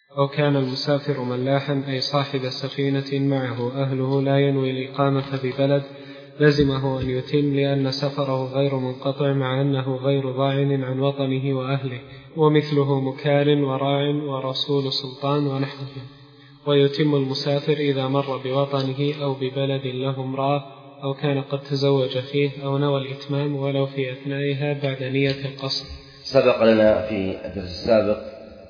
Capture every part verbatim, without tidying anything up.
أو كان المسافر ملاحا أي صاحب سفينة معه أهله لا ينوي الإقامة ببلد لزمه أن يتم، لأن سفره غير منقطع مع أنه غير ضاعن عن وطنه وأهله، ومثله مكار وراع ورسول سلطان ونحوه. ويتم المسافر إذا مر بوطنه أو ببلد له امرأة أو كان قد تزوج فيه أو نوى الإتمام ولو في أثنائها بعد نية القصر. سبق لنا في الدرس السابق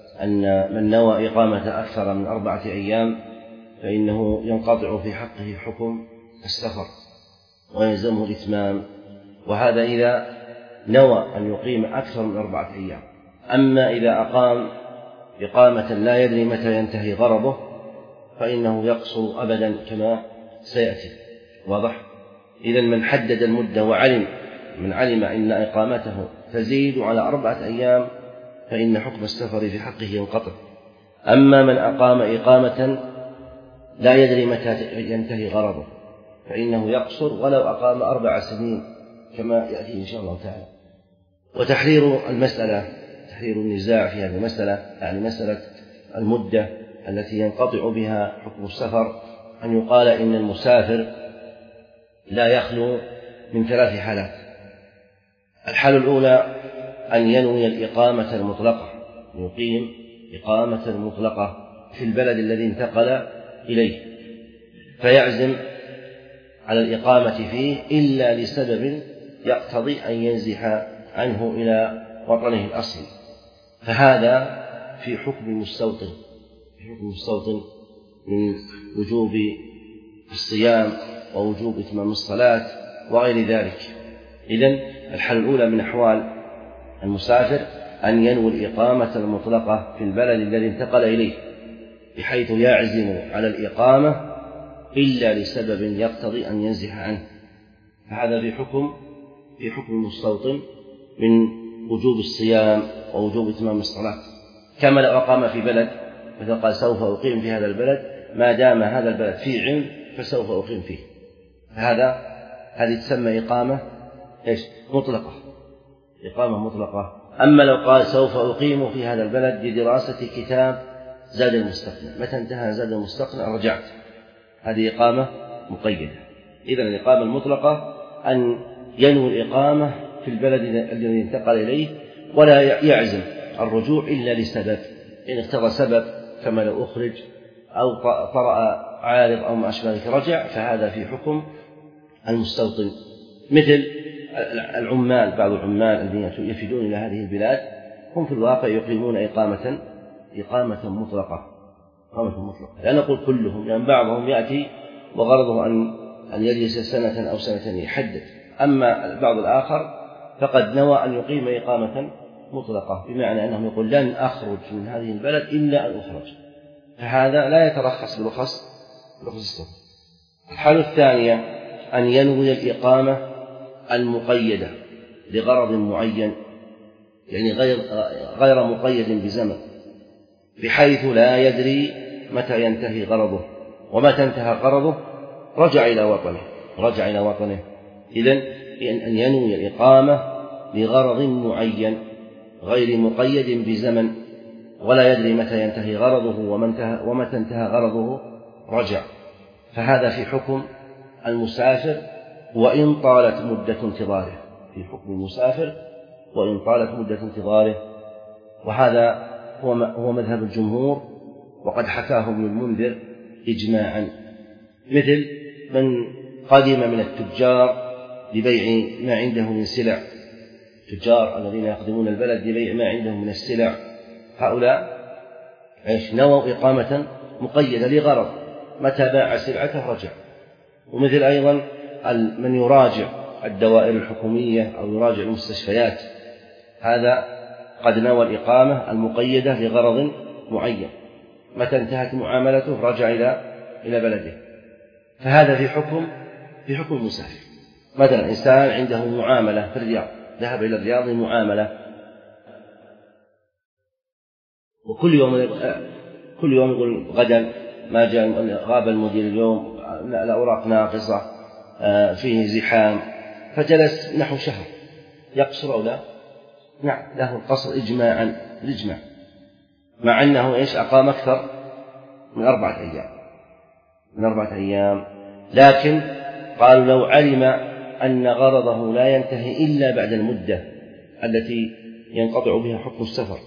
أن من نوى إقامة أكثر من أربعة أيام فإنه ينقطع في حقه حكم السفر ويلزمه الإتمام، وهذا إذا نوى أن يقيم أكثر من أربعة أيام. أما إذا أقام إقامة لا يدري متى ينتهي غرضه فإنه يقصر أبدا كما سيأتي. واضح؟ إذن من حدد المدة وعلم من علم أن إقامته تزيد على أربعة أيام فإن حكم السفر في حقه ينقطع. أما من أقام إقامة لا يدري متى ينتهي غرضه فإنه يقصر ولو أقام أربع سنين كما يأتي إن شاء الله تعالى. وتحرير المسألة، تحرير النزاع في هذه المسألة، يعني مسألة المدة التي ينقطع بها حكم السفر، أن يقال إن المسافر لا يخلو من ثلاث حالات. الحالة الأولى أن ينوي الإقامة المطلقة، يقيم إقامة مطلقة في البلد الذي انتقل إليه فيعزم على الإقامة فيه إلا لسبب يقتضي أن ينزح عنه إلى وطنه الأصلي، فهذا في حكم المستوطن، في حكم المستوطن من وجوب الصيام ووجوب إتمام الصلاة وغير ذلك. إذن الحالة الأولى من أحوال المسافر أن ينوي الإقامة المطلقة في البلد الذي انتقل إليه بحيث يعزم على الإقامة إلا لسبب يقتضي أن ينزح عنه، فهذا في حكم في حكم المستوطن من وجوب الصيام ووجوب إتمام الصلاة. كما لو أقام في بلد مثل قال سوف أقيم في هذا البلد ما دام هذا البلد فيه علم فسوف أقيم فيه، فهذا هذه تسمى إقامة إيش؟ مطلقة، إقامة مطلقة. أما لو قال سوف أقيم في هذا البلد لدراسة كتاب زاد المستقنع، متى انتهى زاد المستقنع رجعت، هذه إقامة مقيدة. إذن الإقامة المطلقة أن ينوي الإقامة في البلد الذي انتقل إليه ولا يعزم الرجوع إلا لسبب، إن اقتضى سبب كما لو أخرج أو طرأ عارض أو ما أشبه ذلك رجع، فهذا في حكم المستوطن. مثل العمال، بعض العمال الذين يفدون إلى هذه البلاد هم في الواقع يقيمون إقامة إقامة مطلقة، إقامة مطلقة، لا نقول كلهم، لأن بعضهم يأتي وغرضه أن أن يجلس سنة أو سنتين يحدد، أما البعض الآخر فقد نوى أن يقيم إقامة مطلقة، بمعنى أنه يقول لن أخرج من هذه البلد إلا أن أخرج، فهذا لا يترخص برخص برخص السفر. الحالة الثانية أن ينوي الإقامة المقيدة لغرض معين، يعني غير غير مقيد بزمن، بحيث لا يدري متى ينتهي غرضه، ومتى انتهى غرضه رجع إلى وطنه رجع إلى وطنه إذن أن ينوي الإقامة لغرض معين غير مقيد بزمن، ولا يدري متى ينتهي غرضه ومتى انتهى غرضه رجع، فهذا في حكم المسافر وإن طالت مدة انتظاره، في حكم المسافر وإن طالت مدة انتظاره. وهذا هو مذهب الجمهور، وقد حكاه ابن المنذر إجماعا. مثل من قدم من التجار لبيع ما عنده من سلع، التجار الذين يقدمون البلد لبيع ما عندهم من السلع، هؤلاء نووا إقامة مقيدة لغرض، متى باع سلعته رجع. ومثل أيضا من يراجع الدوائر الحكومية أو يراجع المستشفيات، هذا قد نوى الإقامة المقيدة لغرض معين، متى انتهت معاملته رجع إلى إلى بلده، فهذا في حكم في حكم المسافر. مثلا إنسان عنده معاملة في الرياض، ذهب إلى الرياض لمعاملة، وكل يوم كل يوم يقول غدا ما جاء، غاب المدير اليوم، الأوراق ناقصة، فيه زحام، فجلس نحو شهر، يقصر أو لا؟ نعم، له القصر إجماعا الإجماع. مع أنه إيش أقام أكثر من أربعة أيام من أربعة أيام لكن قالوا لو علم أن غرضه لا ينتهي إلا بعد المدة التي ينقطع بها حكم السفر،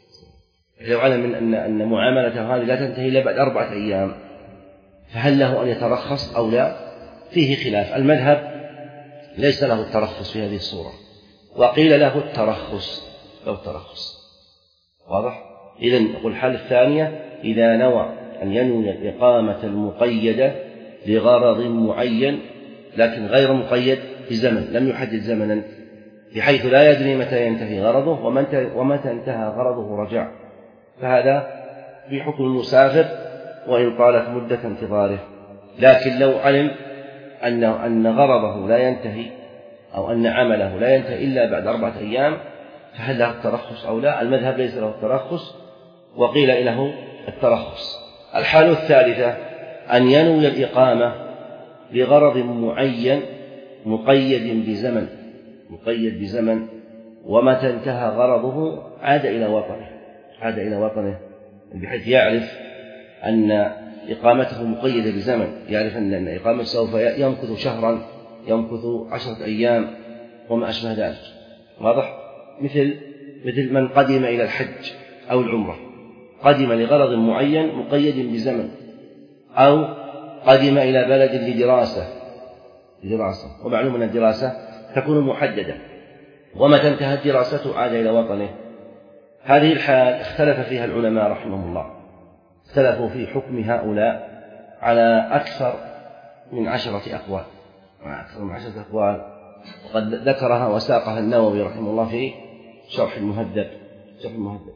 لو علم أن أن معاملته هذه لا تنتهي إلا بعد أربعة أيام فهل له أن يترخص أو لا؟ فيه خلاف. المذهب ليس له الترخص في هذه الصورة، وقيل له الترخص له الترخص واضح؟ إذن نقول الحالة الثانية إذا نوى أن ينوي الإقامة المقيدة لغرض معين لكن غير مقيد بزمن، لم يحدد زمنا بحيث لا يدري متى ينتهي غرضه ومتى انتهى غرضه رجع، فهذا في حكم المسافر وإن طالت مدة انتظاره. لكن لو علم أن أن غرضه لا ينتهي أو أن عمله لا ينتهي إلا بعد أربعة أيام فهل له الترخص أو لا؟ المذهب ليس له الترخص وقيل له الترخص. الحالة الثالثة أن ينوي الإقامة لغرض معين مقيد بزمن مقيد بزمن ومتى انتهى غرضه عاد إلى وطنه عاد إلى وطنه بحيث يعرف أن إقامته مقيدة بزمن، يعرف أن إقامته سوف يمكث شهرا يمكث عشرة أيام وما أشبه ذلك واضح؟ مثل مثل من قدم إلى الحج أو العمرة، قدم لغرض معين مقيد بزمن، أو قدم إلى بلد لدراسة لدراسة ومعلوم أن الدراسة تكون محددة ومتى انتهت دراسته عاد إلى وطنه. هذه الحال اختلف فيها العلماء رحمهم الله، اختلفوا في حكم هؤلاء على أكثر من عشرة أقوال أكثر من عشرة أقوال وقد ذكرها وساقها النووي رحمه الله في شرح المهذب شرح المهذب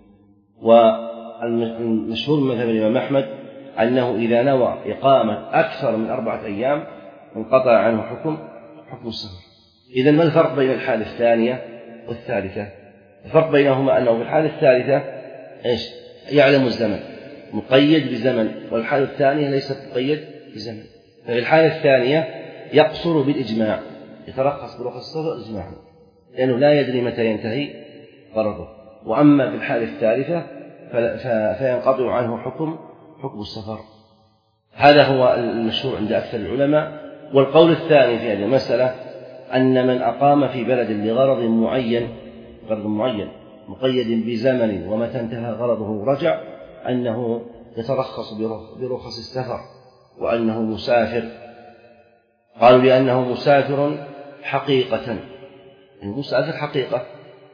والمشهور من مذهب الإمام أحمد أنه إذا نوى إقامة أكثر من أربعة أيام انقطع عنه حكم حكم السفر. إذن ما الفرق بين الحالة الثانية والثالثة؟ الفرق بينهما أنه في الحالة الثالثة إيش؟ يعلم الزمن مقيد بزمن، والحالة الثانية ليست مقيد بزمن. ففي الحالة الثانية يقصر بالإجماع، يترخص برخص السفر إجماعا لأنه لا يدري متى ينتهي غرضه. وأما في الحالة الثالثة فينقطع عنه حكم حكم السفر. هذا هو المشهور عند أكثر العلماء. والقول الثاني في هذه المسألة أن من أقام في بلد لغرض معين غرض معين مقيد بزمن ومتى انتهى غرضه رجع أنه يترخص برخص السفر وأنه مسافر. قالوا لأنه مسافر حقيقة، المسافر حقيقة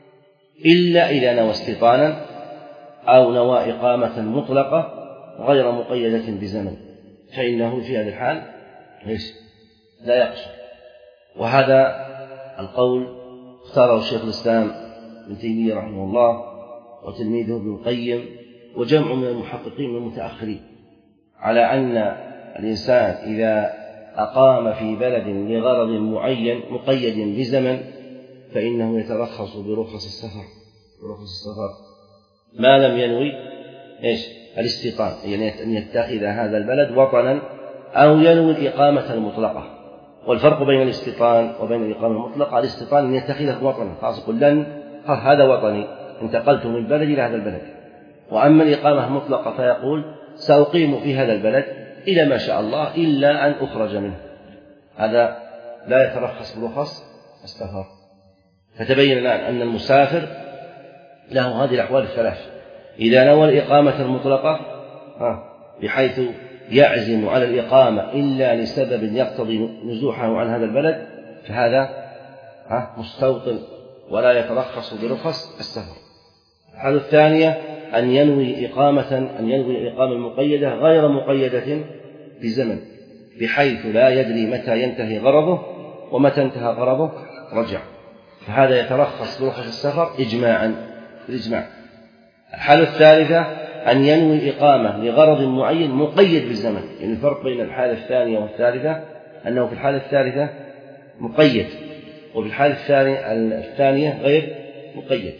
إلا إذا نوى استيطانا أو نوى إقامة مطلقة غير مقيدة بزمن فإنه في هذه الحال ليس لا يقصر. وهذا القول اختاره الشيخ الإسلام ابن تيمية رحمه الله وتلميذه ابن القيم وجمع من المحققين والمتأخرين على أن الإنسان إذا أقام في بلد لغرض معين مقيد بزمن فإنه يترخص برخص السفر برخص السفر ما لم ينوي إيش الاستيطان، يعني أن يتخذ هذا البلد وطنا أو ينوي الإقامة المطلقة. والفرق بين الاستيطان وبين الإقامة المطلقة الاستيطان أن يتخذه وطنا خاص يقول لن هذا وطني انتقلت من بلد إلى هذا البلد. وأما الإقامة المطلقة فيقول سأقيم في هذا البلد إلى ما شاء الله إلا أن أخرج منه، هذا لا يترخص برخص السفر. فتبين الآن أن المسافر له هذه الأحوال الثلاث: إذا نوى الإقامة المطلقة بحيث يعزم على الإقامة إلا لسبب يقتضي نزوحه عن هذا البلد فهذا مستوطن ولا يترخص برخص السفر. الحالة الثانية أن ينوي إقامة أن ينوي الإقامة المقيدة غير مقيدة بزمن بحيث لا يدري متى ينتهي غرضه ومتى انتهى غرضه رجع، فهذا يترخص برخص السفر إجماعا بالإجماع. الحالة الثالثة أن ينوي إقامة لغرض معين مقيد بالزمن، يعني الفرق بين الحالة الثانية والثالثة أنه في الحالة الثالثة مقيد وفي الحالة الثانية غير مقيد،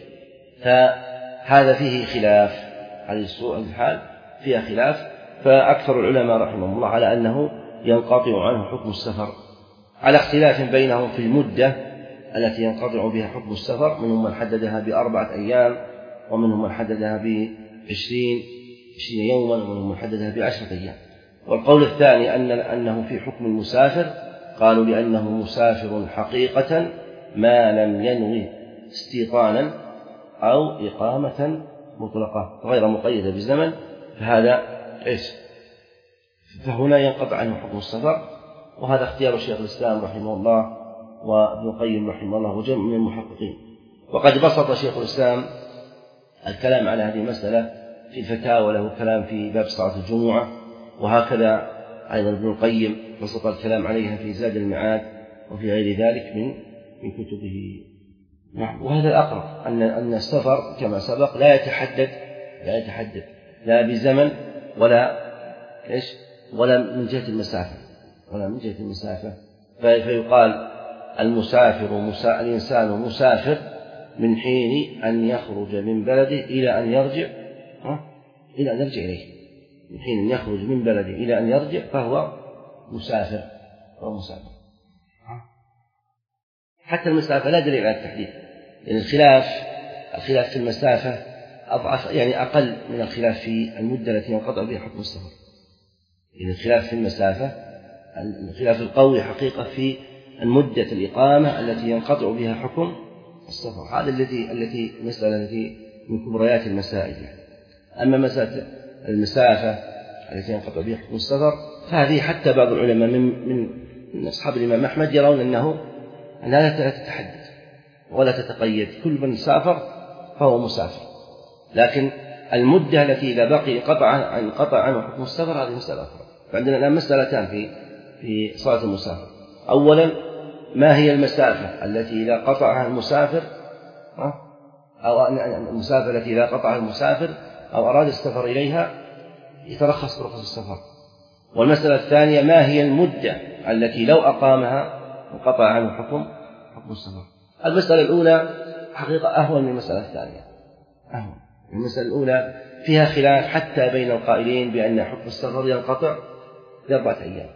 فهذا فيه خلاف. هذه الحال فيها خلاف، فأكثر العلماء رحمهم الله على أنه ينقطع عنه حكم السفر، على اختلاف بينهم في المدة التي ينقطع بها حكم السفر، منهم من حددها بأربعة أيام ومنهم من حددها عشرين عشرين يوما ومحددها بعشرة أيام. والقول الثاني أن أنه في حكم المسافر، قالوا لأنه مسافر حقيقة ما لم ينوي استيطانا أو إقامة مطلقة غير مقيدة بزمن، فهذا إيش؟ فهنا ينقطع عنه حكم السفر. وهذا اختيار شيخ الإسلام رحمه الله وابن القيم رحمه الله وجمع من المحققين. وقد بسط شيخ الإسلام الكلام على هذه المسألة في الفتاوى، له كلام في باب صلاة الجمعة، وهكذا أيضا ابن القيم بسط الكلام عليها في زاد المعاد وفي غير ذلك من من كتبه. نعم. وهذا الأقرب أن أن السفر كما سبق لا يتحدد لا يتحدد لا بزمن ولا إيش ولا من جهة المسافة ولا من جهة المسافة فيقال المسافر مسا... الإنسان مسافر من حين أن يخرج من بلده إلى أن يرجع ها؟ إلى أن يرجع إليه. من حين أن يخرج من بلده إلى أن يرجع فهو مسافر فهو مسافر. حتى المسافة لا دليل على التحديد، لأن يعني الخلاف الخلاف في المسافة أضعف يعني أقل من الخلاف في المدة التي ينقطع بها حكم السفر. يعني الخلاف في المسافة الخلاف القوي حقيقة في المدة الإقامة التي ينقطع بها حكم السفر. هذا الذي التي المسألة التي من كبريات المسائل. أما مسألة المسافة التي ينقطع بها حكم السفر فهذه حتى بعض العلماء من من, من أصحاب الإمام أحمد يرون أنه أنها لا تتحدد ولا تتقيد، كل من سافر فهو مسافر، لكن المدة التي إذا بقي انقطع انقطع عنه حكم السفر هذه مسألة أخرى. فعندنا الآن مسألتان في في صلاة المسافر. أولا ما هي المسافة التي إذا قطعها المسافر أو المسافة التي إذا قطعها المسافر أو أراد السفر إليها يترخص برخص السفر. والمسألة الثانية ما هي المدة التي لو أقامها انقطع عنه حكم حكم السفر. المسألة الأولى حقيقة أهون من المسألة الثانية. أهون. المسألة الأولى فيها خلاف حتى بين القائلين بأن حكم السفر ينقطع لأربعة أيام،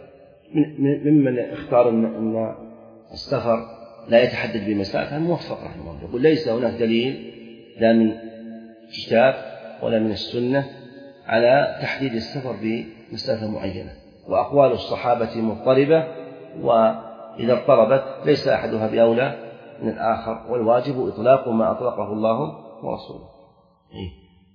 ممن اختار أن السفر لا يتحدد بمسافة موفق رحمه الله، يقول ليس هناك دليل لا من كتاب ولا من السنة على تحديد السفر بمسافة معينة، وأقوال الصحابة مضطربة، وإذا اضطربت ليس أحدها بأولى من الآخر، والواجب إطلاق ما أطلقه الله ورسوله. إيه؟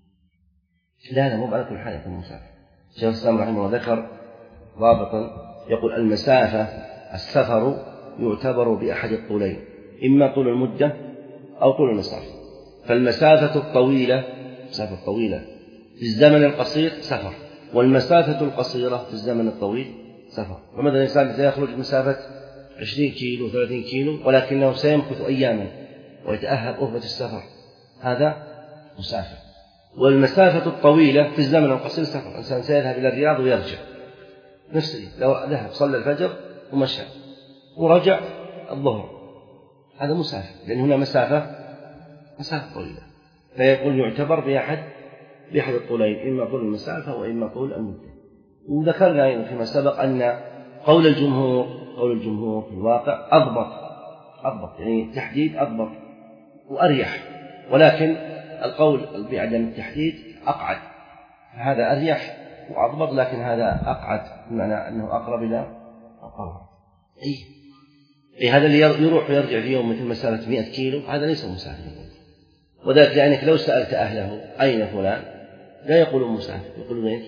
لا لا مو على كل حال يكون مسافر. شيخ الإسلام رحمه الله ذكر ضابطا يقول المسافة السفر يعتبر بأحد الطولين، إما طول المدة أو طول المسافة. فالمسافة الطويلة مسافة طويلة في الزمن القصير سفر، والمسافة القصيرة في الزمن الطويل سفر. ومثلا الإنسان سيخرج مسافة عشرين كيلو ثلاثين كيلو ولكنه سيمكث أياما ويتأهب أهبة السفر، هذا مسافر. والمسافة الطويلة في الزمن القصير سفر، الإنسان سيذهب إلى الرياض ويرجع نفسه، لو ذهب صلى الفجر ومشى ورجع الظهر هذا مسافر، لأن هنا مسافة مسافة طويلة. فيقول يعتبر بأحد بأحد الطولين، إما طول المسافة وإما طول المدة. وذكرنا فيما سبق أن قول الجمهور قول الجمهور في الواقع أضبط أضبط يعني التحديد أضبط وأريح، ولكن القول بعدم التحديد أقعد، هذا أريح وأضبط، لكن هذا أقعد بمعنى أنه أقرب إلى القول. إيه إيه هذا اللي يروح ويرجع في يوم مثل مسافة مئة كيلو هذا ليس مسافر، وذلك لأنك لو سألت أهله أين فلان لا يقولون مسافر، يقولون إيش؟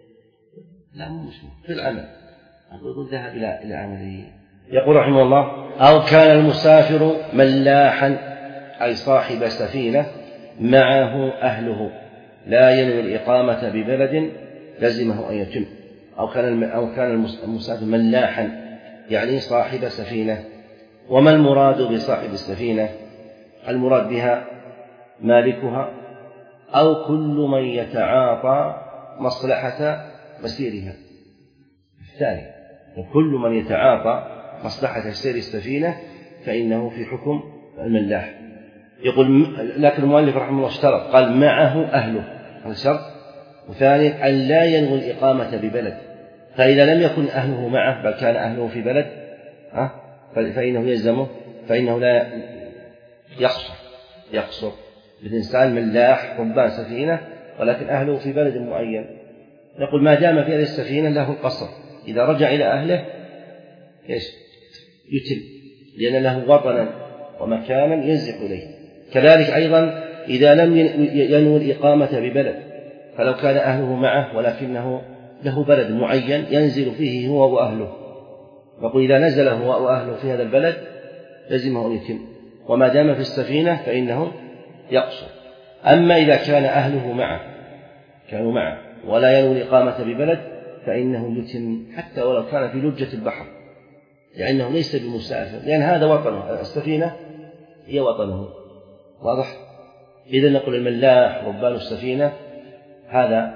لا مو مسافر في العمل، يقول ذهب إلى إلى عمله. يقول رحمه الله أو كان المسافر ملاحا أي صاحب سفينة معه أهله لا ينوي الإقامة ببلد لزمه أن يتم. أو كان أو كان المسافر ملاحا يعني صاحب سفينة. وما المراد بصاحب السفينة؟ المراد بها مالكها أو كل من يتعاطى مصلحة مسيرها. الثاني كل من يتعاطى مصلحة سير السفينة فإنه في حكم الملاح. يقول لكن المؤلف رحمه الله اشترط قال معه أهله، هذا شرط. وثانيا أن لا ينوي الإقامة ببلد، فإذا لم يكن أهله معه بل كان أهله في بلد فإنه يلزمه فإنه لا يقصر يقصر. الإنسان ملاح ربان سفينة ولكن أهله في بلد معين، نقول ما دام في هذه السفينة له القصر، إذا رجع إلى أهله إيش يتم، لأن له وطنا ومكانا ينزح إليه. كذلك أيضا إذا لم ينوي الإقامة ببلد، فلو كان أهله معه ولكنه له بلد معين ينزل فيه هو وأهله، نقول إذا نزل هو وأهله في هذا البلد لزمه أن يتم، وما دام في السفينة فإنه يقصر. أما إذا كان أهله معه كانوا معه ولا ينوي الإقامة ببلد فإنه يتم حتى ولو كان في لجة البحر، لأنه ليس بمسافر، لأن هذا وطنه، السفينة هي وطنه. واضح؟ إذا نقول الملاح ربان السفينة هذا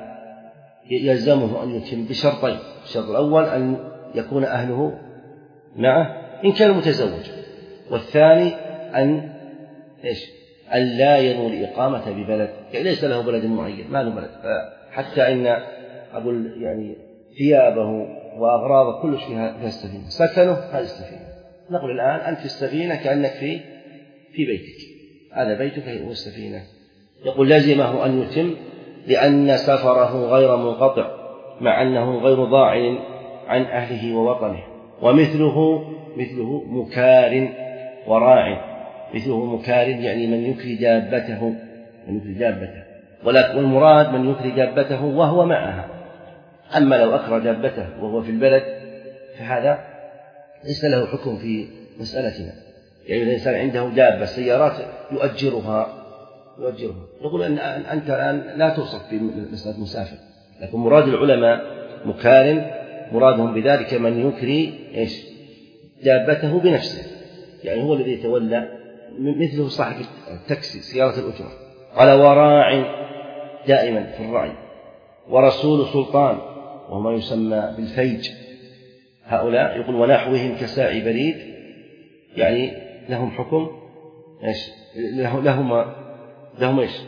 يلزمه أن يتم بشرطين: الشرط الأول أن يكون أهله معه إن كان متزوج، والثاني أن إيش أن لا ينوي الإقامة ببلد، يعني ليس له بلد معين، ما له بلد، حتى إن أقول يعني ثيابه وأغراضه كل شيء في السفينة، سكنه هذه السفينة. نقول الآن أنت في السفينة كأنك في في بيتك، هذا بيتك هو السفينة. يقول لزمه أن يتم لأن سفره غير منقطع مع أنه غير ضاع عن أهله ووطنه. ومثله مثله مكار وراع، مثله مكار يعني من يكري دابته، من يكري دابته، والمراد من يكري دابته وهو معها. أما لو أكرى دابته وهو في البلد فهذا ليس له حكم في مسألتنا، يعني الإنسان عنده دابة سيارات يؤجرها يؤجرها نقول أن أنت الآن لا توصف بمسألة مسافر، لكن مراد العلماء مكار مرادهم بذلك من يكري إيش دابته بنفسه، يعني هو الذي يتولى، مثله صاحب التاكسي سيارة الأجرة. قال وراع دائما في الرعي، ورسول سلطان وهو ما يسمى بالفيج، هؤلاء يقول ونحوهم كساعي بريد، يعني لهم حكم إيش لهم لهم إيش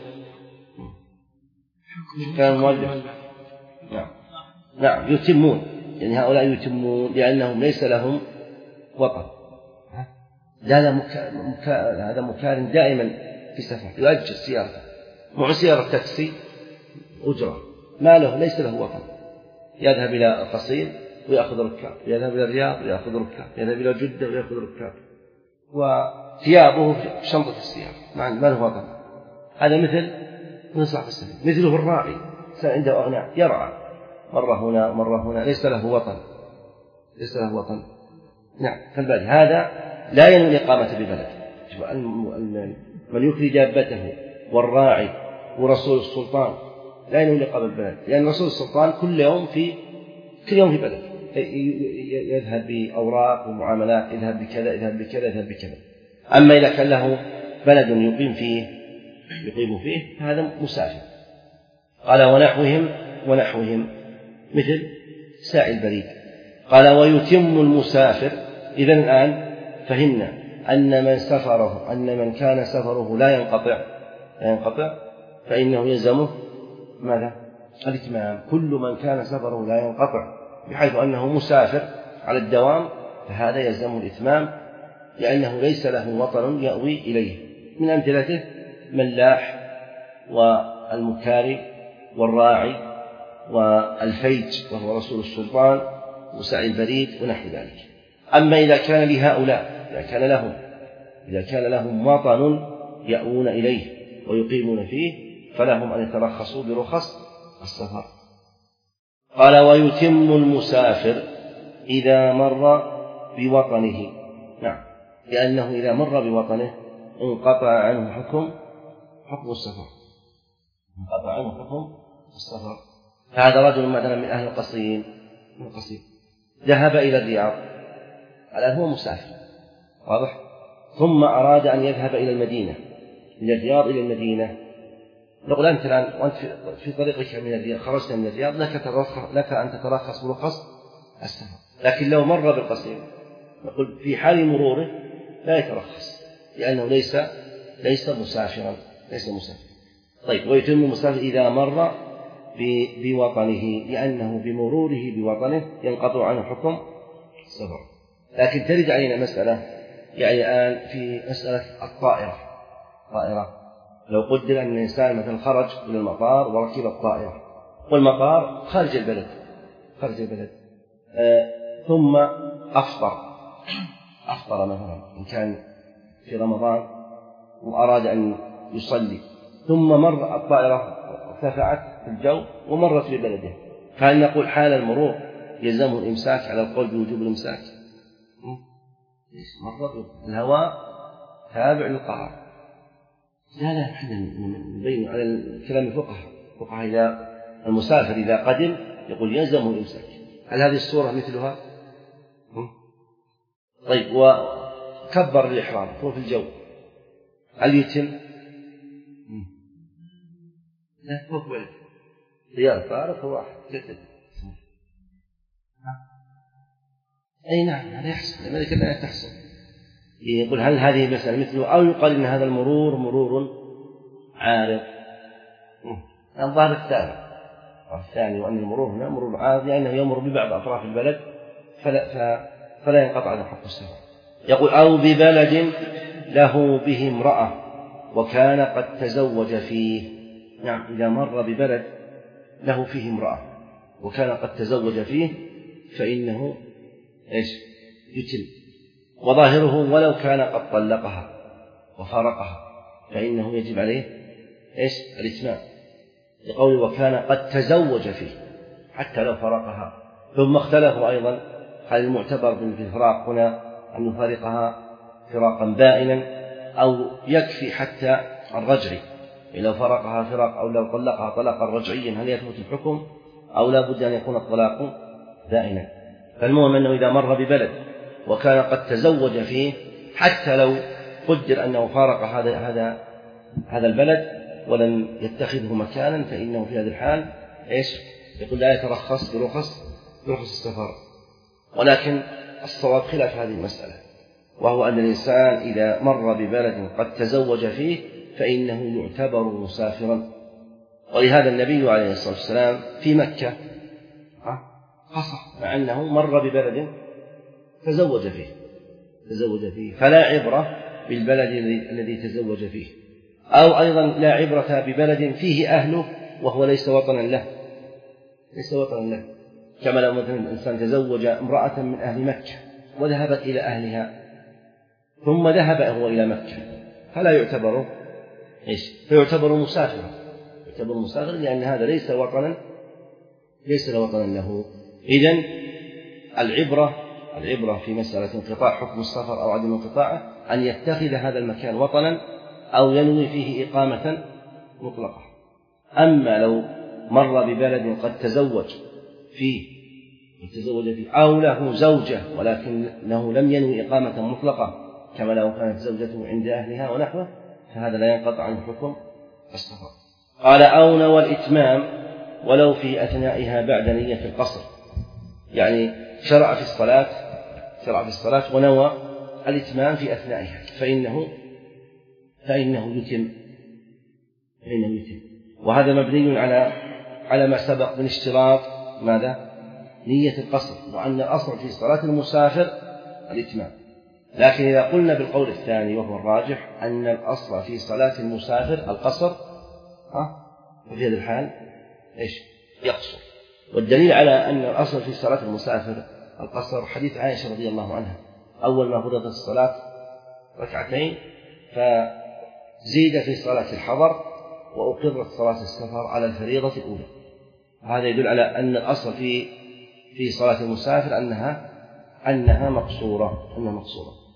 كان مؤلف نعم نعم يتمون، يعني هؤلاء يتمون لأنهم ليس لهم وطن. هذا مكان هذا مكان دائما في سفر يؤجر سيارته، مع سيارة تاكسي أجرة، ما له ليس له وطن، يذهب إلى القصيم ويأخذ ركاب، يذهب إلى الرياض ويأخذ ركاب، يذهب إلى جدة ويأخذ ركاب، وثيابه في شنطة السيارة، ما له وطن. هذا مثل من صاحب السفينة. مثله الراعي عنده أغنام يرعى مرة هنا ومرة هنا، ليس له وطن ليس له وطن نعم كالبادي. هذا لا ينوي الإقامة ببلد. من يكري دابته والراعي ورسول السلطان لا ينوي الإقامة ببلد، لأن رسول السلطان كل يوم في كل يوم في بلد، يذهب بأوراق ومعاملات، يذهب بكذا يذهب بكذا يذهب بكذا. أما إذا كان له بلد يقيم فيه يقيم فيه هذا مسافر. قال ونحوهم ونحوهم مثل ساعي البريد. قال ويتم المسافر. إذن الآن فهمنا أن من سفره أن من كان سفره لا ينقطع لا ينقطع فإنه يلزمه ماذا؟ الإتمام. كل من كان سفره لا ينقطع بحيث أنه مسافر على الدوام فهذا يلزمه الإتمام، لأنه ليس له وطن يأوي إليه. من أمثلته ملاح والمكاري والراعي والفيج وهو رسول السلطان وسعي البريد ونحو ذلك. أما إذا كان لهؤلاء إذا كان لهم إذا كان لهم وطن يأوون إليه ويقيمون فيه فلهم أن يترخصوا برخص السفر. قال ويتم المسافر إذا مر بوطنه. نعم، لأنه إذا مر بوطنه انقطع عنه حكم حكم السفر انقطع عنه حكم السفر. هذا رجل مثلا من أهل القصيم من القصيم ذهب إلى الرياض، الآن هو مسافر واضح، ثم أراد أن يذهب إلى المدينة من الرياض إلى المدينة. نقول أنت الآن وأنت في طريقك من الرياض خرجت من الرياض لك, لك أن تترخص برخص السفر، لكن لو مر بالقصيم نقول في حال مروره لا يترخص لأنه ليس ليس مسافرا ليس مسافرا. طيب ويتم المسافر إذا مر بوطنه لأنه بمروره بوطنه ينقطع عنه حكم السفر. لكن ترد علينا مسألة، يعني الآن في مسألة الطائرة طائرة لو قدر أن الإنسان مثلا خرج إلى المطار وركب الطائرة، والمطار خارج البلد خارج البلد آه ثم أفطر أفطر مثلا إن كان في رمضان وأراد أن يصلي، ثم مر الطائرة ارتفعت في الجو ومرت في بلده، فهل نقول حال المرور يلزمه الإمساك على القول بوجوب الإمساك؟ الهواء تابع للقهر. لا لا احنا نبين على الكلام الفقهاء فقهاء إذا المسافر إذا قدم يقول يلزمه الإمساك. هل هذه الصورة مثلها؟ طيب وكبر الإحرام هو في الجو هل يتم؟ لا فوق بعيد رياض فارق واحد كتب. أي نعم هذا يحصل الملك لا تحصل. يقول هل هذه مسألة مثله أو يقال إن هذا المرور مرور عارض. الظاهر الثاني الثاني وأن المرور هنا مرور عارض لأنه يعني يمر ببعض أطراف البلد فلا, فلا ينقطع عنه حق السفر. يقول أو ببلد له به امرأة وكان قد تزوج فيه. نعم إذا مر ببلد له فيه امرأة وكان قد تزوج فيه فإنه إيش يتم، وظاهره ولو كان قد طلقها وفارقها فإنه يجب عليه إيش الإتمام، لقوله وكان قد تزوج فيه حتى لو فرقها. ثم اختلفوا أيضا هل المعتبر في الفراق هنا أن يفارقها فراقا بائنا أو يكفي حتى الرجعي، لو فرقها فراق أو لو طلقها طلاقا رجعيا هل يثبت الحكم أو لا بد أن يكون الطلاق بائنا. فالمهم أنه إذا مر ببلد وكان قد تزوج فيه حتى لو قدر أنه فارق هذا هذا هذا البلد ولم يتخذه مكانا فإنه في هذه الحال إيش يقول لا يترخص برخص برخص السفر. ولكن الصواب خلاف هذه المسألة، وهو أن الإنسان إذا مر ببلد قد تزوج فيه فإنه يعتبر مسافرا. ولهذا النبي عليه الصلاة والسلام في مكة قصر مع أنه مر ببلد تزوج فيه تزوج فيه فلا عبرة بالبلد الذي تزوج فيه، أو أيضا لا عبرة ببلد فيه أهله وهو ليس وطنا له ليس وطنا له كما لو مثلا الإنسان تزوج امرأة من أهل مكة وذهبت إلى أهلها ثم ذهب هو إلى مكة فلا يعتبر إيش فيعتبر مسافرا يعتبر مسافرا لأن هذا ليس وطنا ليس وطنا له. إذن العبرة العبرة في مسألة انقطاع حكم السفر أو عدم انقطاعه أن يتخذ هذا المكان وطنا أو ينوي فيه إقامة مطلقة. أما لو مر ببلد قد تزوج فيه تزوج فيه أو له زوجة ولكنه لم ينوي إقامة مطلقة كما لو كانت زوجته عند أهلها ونحوه فهذا لا ينقطع عن حكم السفر. قال أو نوى الإتمام ولو في أثنائها بعد نية القصر، يعني شرع في الصلاة شرع في الصلاة ونوى الإتمام في أثنائها فإنه فإنه يتم فإنه يتم وهذا مبني على على ما سبق من اشتراط ماذا؟ نية القصر، وأن الأصل في صلاة المسافر الإتمام. لكن إذا قلنا بالقول الثاني وهو الراجح أن الأصل في صلاة المسافر القصر ها ففي هذا الحال إيش يقصر. والدليل على أن الأصل في صلاة المسافر القصر حديث عائشة رضي الله عنها أول ما فرضت الصلاة ركعتين فزيد في صلاة الحضر وأقرت صلاة السفر على الفريضة الأولى. هذا يدل على أن الأصل في في صلاة المسافر أنها أنها مقصورة أنها مقصورة